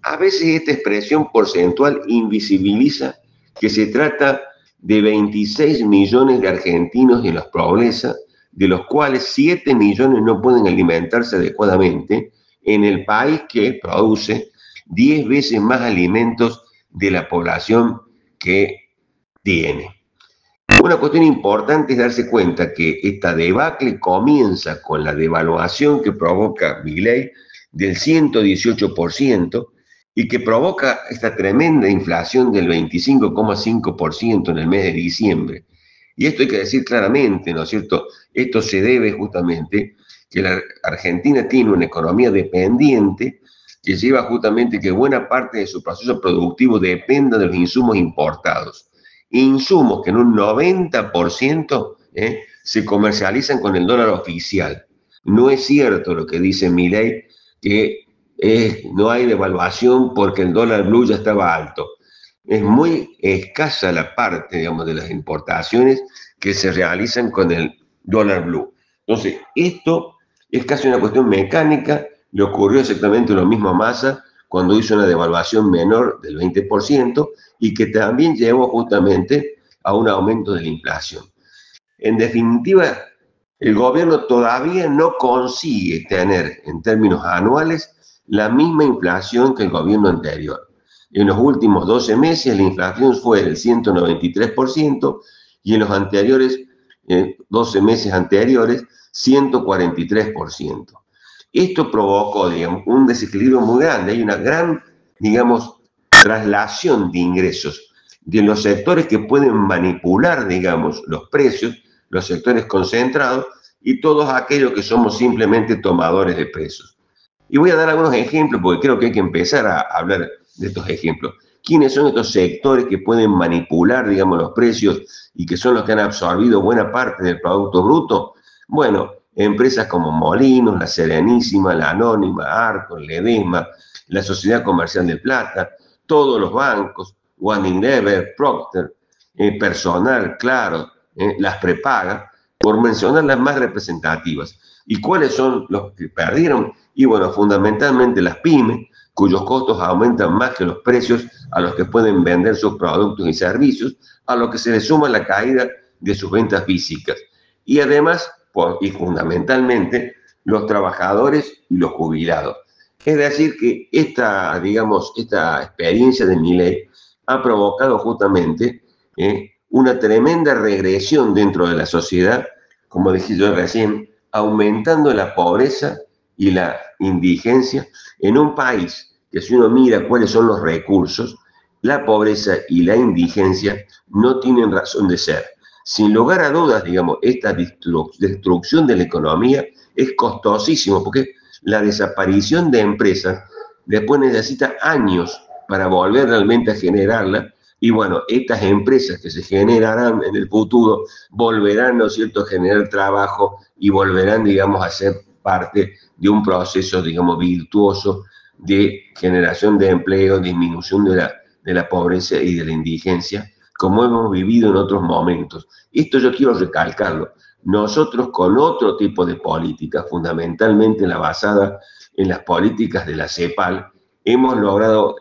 A veces esta expresión porcentual invisibiliza que se trata de 26 millones de argentinos en la pobreza, de los cuales 7 millones no pueden alimentarse adecuadamente, en el país que produce 10 veces más alimentos de la población que tiene. Una cuestión importante es darse cuenta que esta debacle comienza con la devaluación que provoca Milei del 118% y que provoca esta tremenda inflación del 25,5% en el mes de diciembre. Y esto hay que decir claramente, ¿no es cierto? Esto se debe justamente que la Argentina tiene una economía dependiente que lleva justamente que buena parte de su proceso productivo dependa de los insumos importados. Insumos que en un 90% se comercializan con el dólar oficial. No es cierto lo que dice Milei, que no hay devaluación porque el dólar blue ya estaba alto. Es muy escasa la parte, digamos, de las importaciones que se realizan con el dólar blue. Entonces, esto es casi una cuestión mecánica. Le ocurrió exactamente lo mismo a Massa cuando hizo una devaluación menor del 20% y que también llevó justamente a un aumento de la inflación. En definitiva, el gobierno todavía no consigue tener en términos anuales la misma inflación que el gobierno anterior. En los últimos 12 meses la inflación fue del 193% y en los anteriores, 12 meses anteriores, 143%. Esto provocó, digamos, un desequilibrio muy grande. Hay una gran, digamos, traslación de ingresos de los sectores que pueden manipular, digamos, los precios, los sectores concentrados y todos aquellos que somos simplemente tomadores de precios. Y voy a dar algunos ejemplos porque creo que hay que empezar a hablar de estos ejemplos. ¿Quiénes son estos sectores que pueden manipular, digamos, los precios y que son los que han absorbido buena parte del Producto Bruto? Bueno, empresas como Molinos, La Serenísima, La Anónima, Arcon, Ledesma, la Sociedad Comercial de Plata, todos los bancos, One Endeavor, Procter, Personal, Claro, las prepagas, por mencionar las más representativas. ¿Y cuáles son los que perdieron? Y bueno, fundamentalmente las pymes, cuyos costos aumentan más que los precios a los que pueden vender sus productos y servicios, a lo que se le suma la caída de sus ventas físicas. Y además, y fundamentalmente, los trabajadores y los jubilados. Es decir, que esta experiencia de Milei ha provocado justamente una tremenda regresión dentro de la sociedad, como dije yo recién, aumentando la pobreza y la indigencia en un país que, si uno mira cuáles son los recursos, la pobreza y la indigencia no tienen razón de ser. Sin lugar a dudas, digamos, esta destrucción de la economía es costosísimo porque la desaparición de empresas después necesita años para volver realmente a generarla. Y bueno, estas empresas que se generarán en el futuro volverán, ¿no es cierto?, a generar trabajo y volverán, digamos, a ser parte de un proceso, digamos, virtuoso de generación de empleo, disminución de la pobreza y de la indigencia, como hemos vivido en otros momentos. Esto yo quiero recalcarlo. Nosotros con otro tipo de política, fundamentalmente la basada en las políticas de la CEPAL, hemos logrado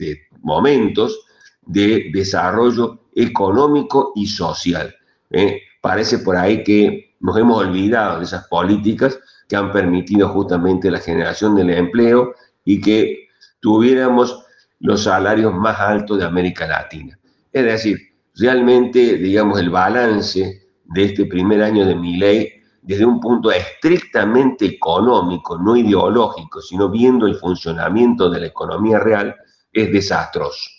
momentos de desarrollo económico y social. Parece por ahí que nos hemos olvidado de esas políticas que han permitido justamente la generación del empleo y que tuviéramos los salarios más altos de América Latina. Es decir, realmente, digamos, el balance de este primer año de Milei, desde un punto estrictamente económico, no ideológico, sino viendo el funcionamiento de la economía real, es desastroso.